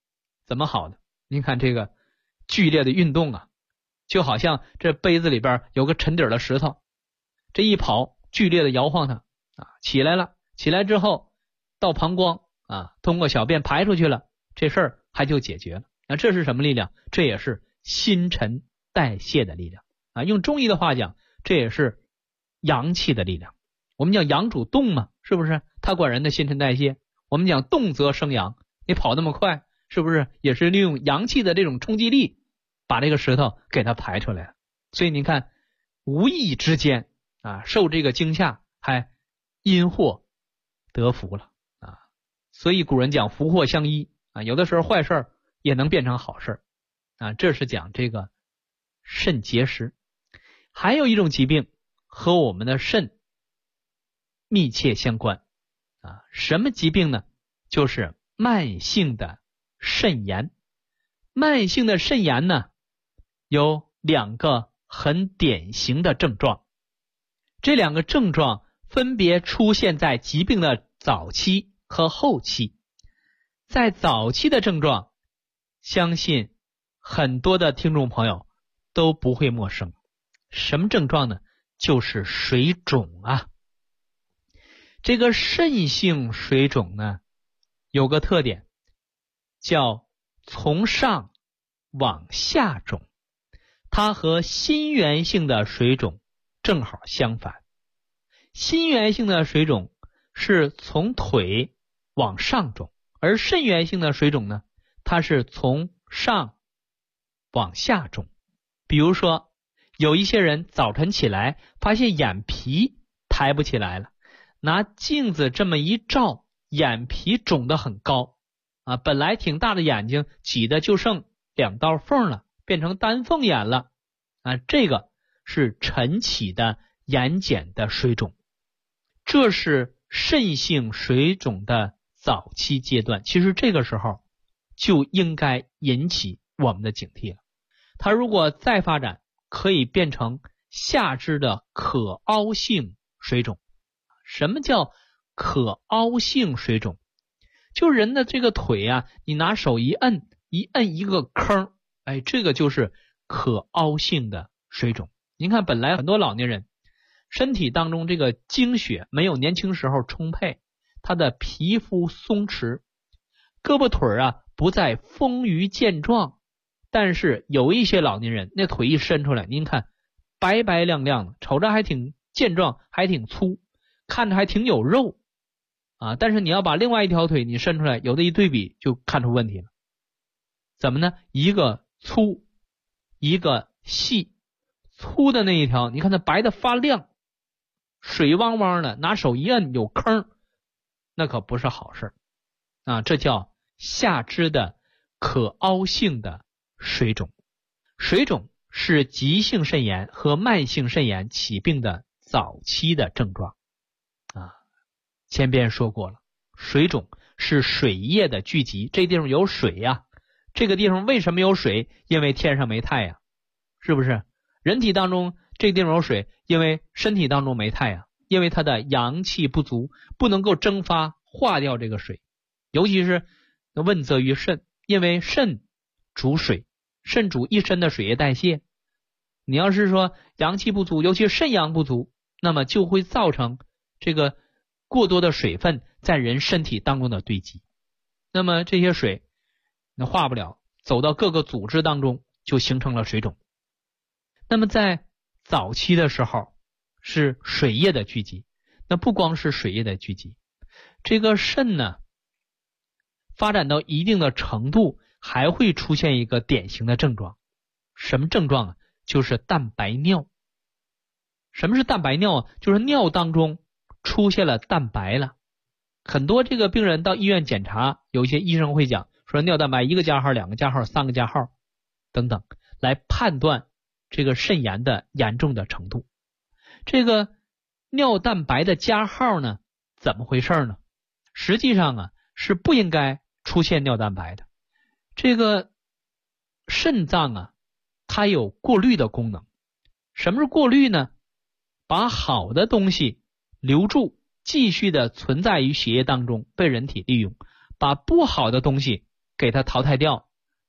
怎么好的？您看这个剧烈的运动啊，就好像这杯子里边有个沉底的石头，这一跑剧烈的摇晃它起来了，起来之后到膀胱通过小便排出去了，这事儿还就解决了。那这是什么力量？这也是新陈代谢的力量用中医的话讲，这也是阳气的力量。我们讲阳主动嘛，是不是？它管人的新陈代谢。我们讲动则生阳，你跑那么快，是不是也是利用阳气的这种冲击力把这个石头给它排出来了？所以你看无意之间受这个惊吓还因祸得福了所以古人讲福祸相依有的时候坏事也能变成好事这是讲这个肾结石。还有一种疾病和我们的肾密切相关什么疾病呢？就是慢性的肾炎。慢性的肾炎呢，有2个很典型的症状，这2个症状分别出现在疾病的早期和后期。在早期的症状，相信很多的听众朋友都不会陌生。什么症状呢？就是水肿这个肾性水肿呢，有个特点，叫从上往下肿。它和心源性的水肿正好相反。心源性的水肿是从腿往上肿，而肾源性的水肿呢，它是从上往下肿。比如说有一些人早晨起来发现眼皮抬不起来了，拿镜子这么一照，眼皮肿得很高本来挺大的眼睛挤得就剩2道缝了，变成单凤眼了这个是晨起的眼睑的水肿。这是肾性水肿的早期阶段，其实这个时候就应该引起我们的警惕了。它如果再发展，可以变成下肢的可凹性水肿。什么叫可凹性水肿？就人的这个腿你拿手一摁一个坑，这个就是可凹性的水肿。您看本来很多老年人身体当中这个精血没有年轻时候充沛，他的皮肤松弛，胳膊腿不再丰腴健壮，但是有一些老年人那腿一伸出来，您看白白亮亮的，瞅着还挺健壮，还挺粗，看着还挺有肉但是你要把另外一条腿你伸出来，有的一对比就看出问题了。怎么呢？一个粗一个细，粗的那一条你看它白的发亮，水汪汪的，拿手一摁有坑，那可不是好事这叫下肢的可凹性的水肿。水肿是急性肾炎和慢性肾炎起病的早期的症状前边说过了，水肿是水液的聚集，这地方有水这个地方为什么有水？因为天上没太阳，是不是？人体当中这个地方有水，因为身体当中没太阳，因为它的阳气不足，不能够蒸发化掉这个水。尤其是问责于肾，因为肾主水，肾主一身的水液代谢。你要是说阳气不足，尤其是肾阳不足，那么就会造成这个过多的水分在人身体当中的堆积，那么这些水那化不了，走到各个组织当中，就形成了水肿。那么在早期的时候是水液的聚集，那不光是水液的聚集，这个肾呢发展到一定的程度，还会出现一个典型的症状。什么症状就是蛋白尿。什么是蛋白尿就是尿当中出现了蛋白了。很多这个病人到医院检查，有一些医生会讲说尿蛋白1个加号、2个加号、3个加号等等，来判断这个肾炎的严重的程度。这个尿蛋白的加号呢，怎么回事呢？实际上是不应该出现尿蛋白的。这个肾脏它有过滤的功能。什么是过滤呢？把好的东西留住，继续的存在于血液当中，被人体利用，把不好的东西给它淘汰掉，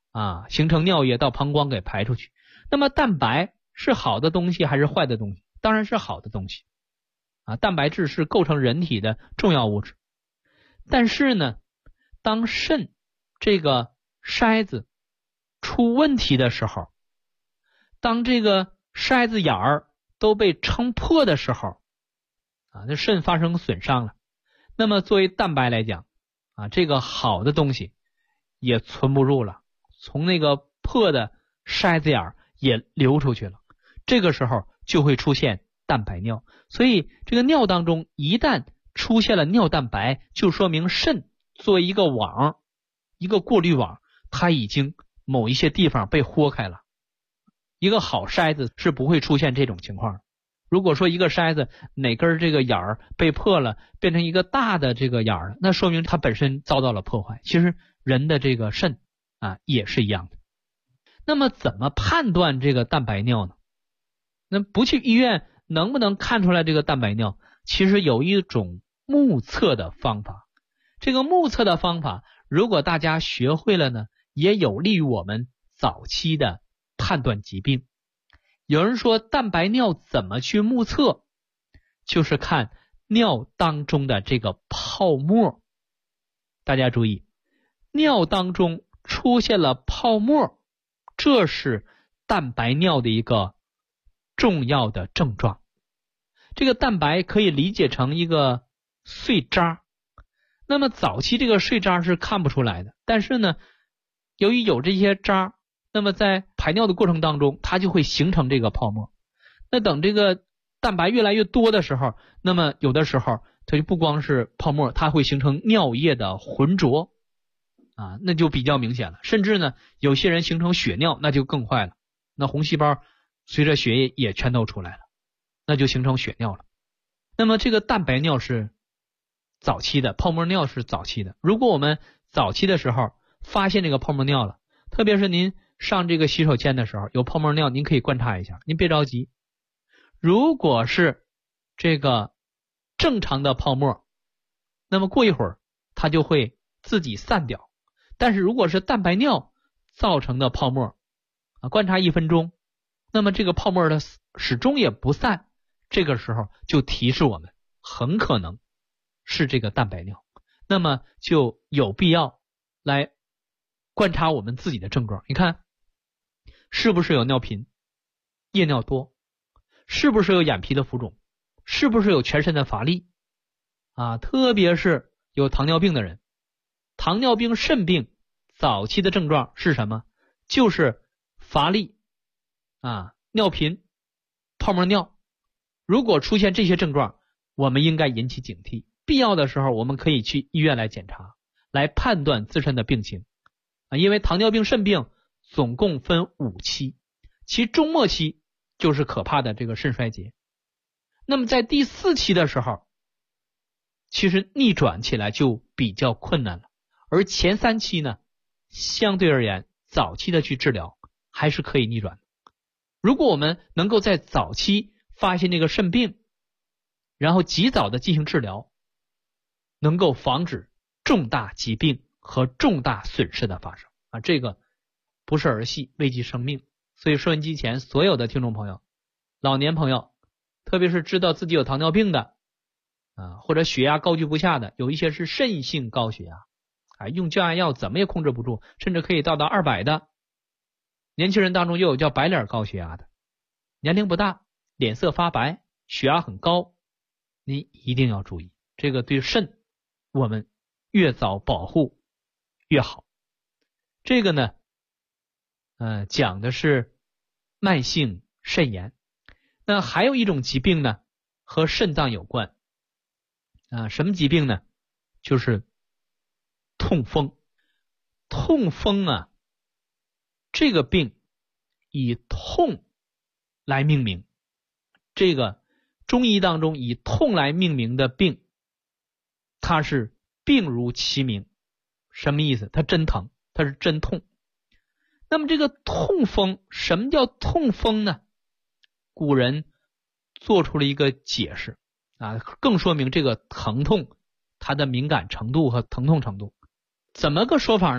形成尿液到膀胱给排出去。那么蛋白是好的东西还是坏的东西？当然是好的东西蛋白质是构成人体的重要物质。但是呢，当肾这个筛子出问题的时候，当这个筛子眼儿都被撑破的时候那肾发生损伤了，那么作为蛋白来讲这个好的东西也存不住了，从那个破的筛子眼儿也流出去了，这个时候就会出现蛋白尿。所以这个尿当中一旦出现了尿蛋白，就说明肾作为一个网，一个过滤网，它已经某一些地方被豁开了。一个好筛子是不会出现这种情况。如果说一个筛子哪根这个眼儿被破了，变成一个大的这个眼儿，那说明它本身遭到了破坏。其实人的这个肾也是一样的。那么怎么判断这个蛋白尿呢？那不去医院能不能看出来这个蛋白尿？其实有一种目测的方法。这个目测的方法如果大家学会了呢，也有利于我们早期的判断疾病。有人说蛋白尿怎么去目测？就是看尿当中的这个泡沫。大家注意，尿当中出现了泡沫，这是蛋白尿的一个重要的症状。这个蛋白可以理解成一个碎渣，那么早期这个碎渣是看不出来的，但是呢，由于有这些渣，那么在排尿的过程当中它就会形成这个泡沫。那等这个蛋白越来越多的时候，那么有的时候它就不光是泡沫，它会形成尿液的浑浊那就比较明显了。甚至呢，有些人形成血尿，那就更坏了，那红细胞随着血液也全都出来了，那就形成血尿了。那么这个蛋白尿是早期的，泡沫尿是早期的。如果我们早期的时候发现这个泡沫尿了，特别是您上这个洗手间的时候有泡沫尿，您可以观察一下，您别着急。如果是这个正常的泡沫，那么过一会儿它就会自己散掉。但是如果是蛋白尿造成的泡沫观察1分钟，那么这个泡沫的始终也不散，这个时候就提示我们很可能是这个蛋白尿。那么就有必要来观察我们自己的症状。你看是不是有尿频、夜尿多，是不是有眼皮的浮肿，是不是有全身的乏力特别是有糖尿病的人，糖尿病肾病早期的症状是什么？就是乏力尿频、泡沫尿。如果出现这些症状，我们应该引起警惕，必要的时候我们可以去医院来检查，来判断自身的病情因为糖尿病肾病总共分5期，其中末期就是可怕的这个肾衰竭。那么在第4期的时候，其实逆转起来就比较困难了，而前3期呢，相对而言早期的去治疗还是可以逆转的。如果我们能够在早期发现这个肾病，然后及早的进行治疗，能够防止重大疾病和重大损失的发生这个不是儿戏，危及生命。所以收音机前所有的听众朋友，老年朋友，特别是知道自己有糖尿病的或者血压高居不下的，有一些是肾性高血压用降压药怎么也控制不住，甚至可以到达200的。年轻人当中又有叫白脸高血压的，年龄不大，脸色发白，血压很高，您一定要注意，这个对肾我们越早保护越好。这个呢讲的是慢性肾炎。那还有一种疾病呢和肾脏有关什么疾病呢？就是痛风。痛风这个病以痛来命名，这个中医当中以痛来命名的病，它是病如其名。什么意思？它真疼，它是真痛。那么这个痛风，什么叫痛风呢？古人做出了一个解释更说明这个疼痛它的敏感程度和疼痛程度。怎么个说法呢？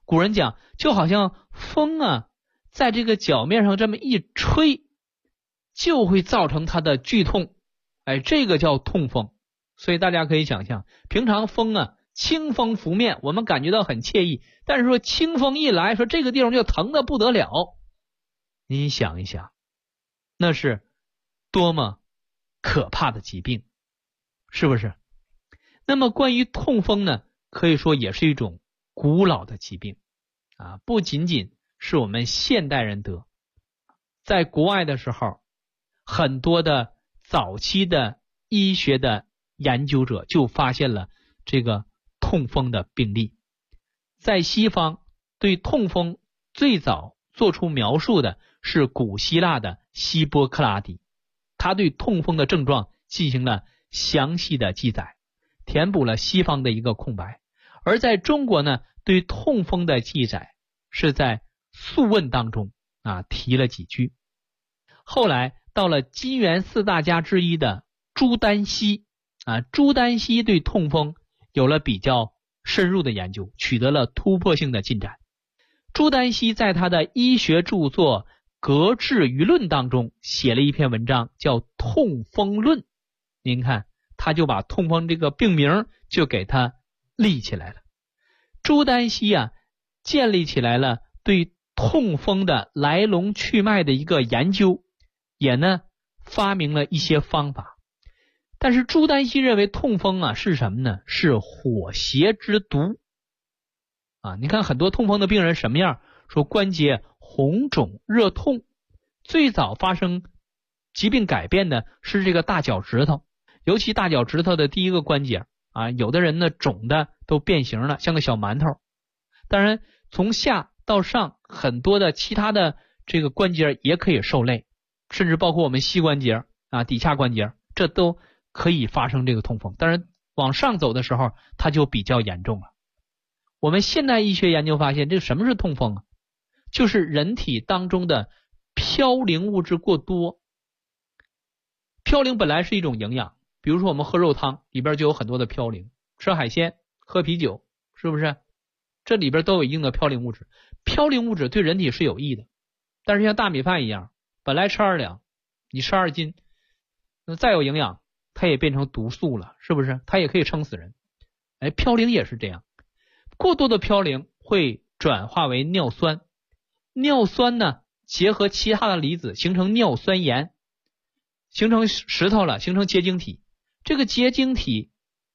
古人讲，就好像风啊，在这个脚面上这么一吹，就会造成它的剧痛。这个叫痛风。所以大家可以想象，平常风啊，清风拂面，我们感觉到很惬意，但是说清风一来，说这个地方就疼得不得了。你想一想，那是多么可怕的疾病，是不是？那么关于痛风呢，可以说也是一种古老的疾病啊，不仅仅是我们现代人得，在国外的时候，很多的早期的医学的研究者就发现了这个痛风的病例。在西方，对痛风最早做出描述的是古希腊的希波克拉底，他对痛风的症状进行了详细的记载，填补了西方的一个空白。而在中国呢，对痛风的记载是在《素问》当中提了几句。后来到了金元四大家之一的朱丹溪朱丹溪对痛风有了比较深入的研究，取得了突破性的进展。朱丹溪在他的医学著作《格致舆论》当中写了一篇文章，叫《痛风论》。您看，他就把痛风这个病名就给他立起来了。朱丹溪建立起来了对痛风的来龙去脉的一个研究，也呢发明了一些方法。但是朱丹溪认为痛风是什么呢？是火邪之毒你看很多痛风的病人什么样？说关节红肿热痛，最早发生疾病改变的是这个大脚趾头，尤其大脚趾头的第一个关节有的人呢肿的都变形了，像个小馒头。当然从下到上很多的其他的这个关节也可以受累，甚至包括我们膝关节底下关节，这都可以发生这个痛风。当然往上走的时候它就比较严重了。我们现代医学研究发现，这什么是痛风就是人体当中的嘌呤物质过多。嘌呤本来是一种营养，比如说我们喝肉汤里边就有很多的嘌呤，吃海鲜喝啤酒，是不是这里边都有一定的嘌呤物质。嘌呤物质对人体是有益的，但是像大米饭一样，本来吃2两，你吃2斤，那再有营养它也变成毒素了，是不是？它也可以撑死人。嘌呤也是这样，过多的嘌呤会转化为尿酸，尿酸呢结合其他的离子形成尿酸盐，形成石头了，形成结晶体。这个结晶体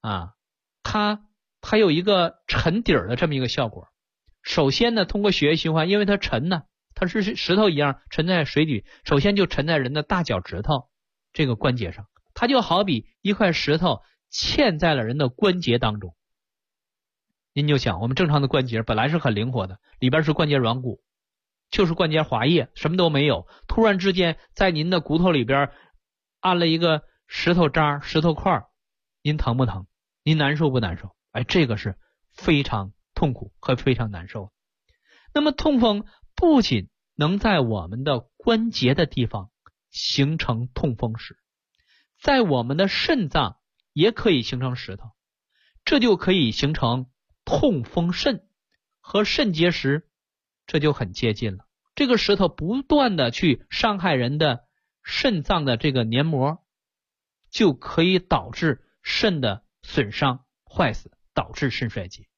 它有一个沉底儿的这么一个效果。首先呢，通过血液循环，因为它沉呢，它是石头一样沉在水底，首先就沉在人的大脚趾头这个关节上，它就好比一块石头嵌在了人的关节当中。您就想，我们正常的关节本来是很灵活的，里边是关节软骨，就是关节滑液，什么都没有，突然之间在您的骨头里边按了一个石头渣石头块，您疼不疼？您难受不难受？这个是非常痛苦和非常难受。那么痛风不仅能在我们的关节的地方形成痛风石，在我们的肾脏也可以形成石头，这就可以形成痛风肾，和肾结石这就很接近了。这个石头不断的去伤害人的肾脏的这个黏膜，就可以导致肾的损伤坏死，导致肾衰竭。